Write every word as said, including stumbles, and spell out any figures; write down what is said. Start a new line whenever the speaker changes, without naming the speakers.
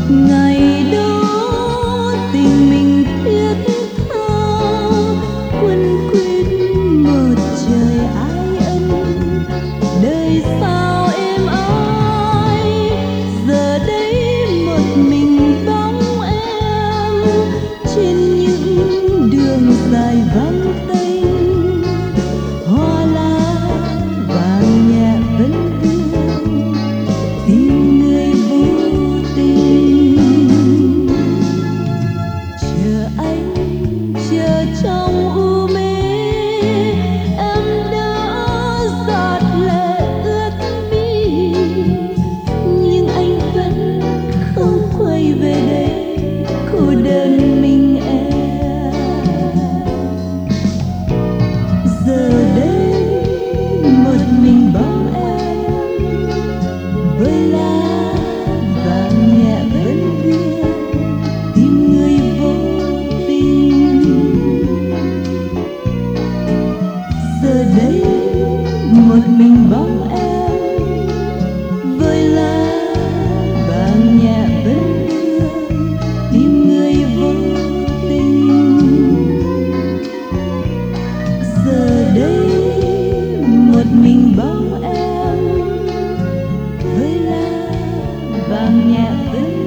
ngày đó tình mình thiết tha, quân quyết một trời ái ân. Đời sao êm ái, giờ đây một mình bóng em trên những đường dài vắng tênh. Hoa lá vàng nhẹ vẫn vương tìm người vô tình. Chờ anh chờ trong u mê, em đã giọt lệ ướt mi, nhưng anh vẫn không quay về đây cô đơn mình em. Giờ đây một mình bóng em với lá vàng nhẹ vẫn vương tìm người vô tình. Giờ đây một mình bóng em với lá vàng nhẹ vẫn vương tìm người vô tình. Giờ đây một mình bóng em với lá vàng nhẹ vẫn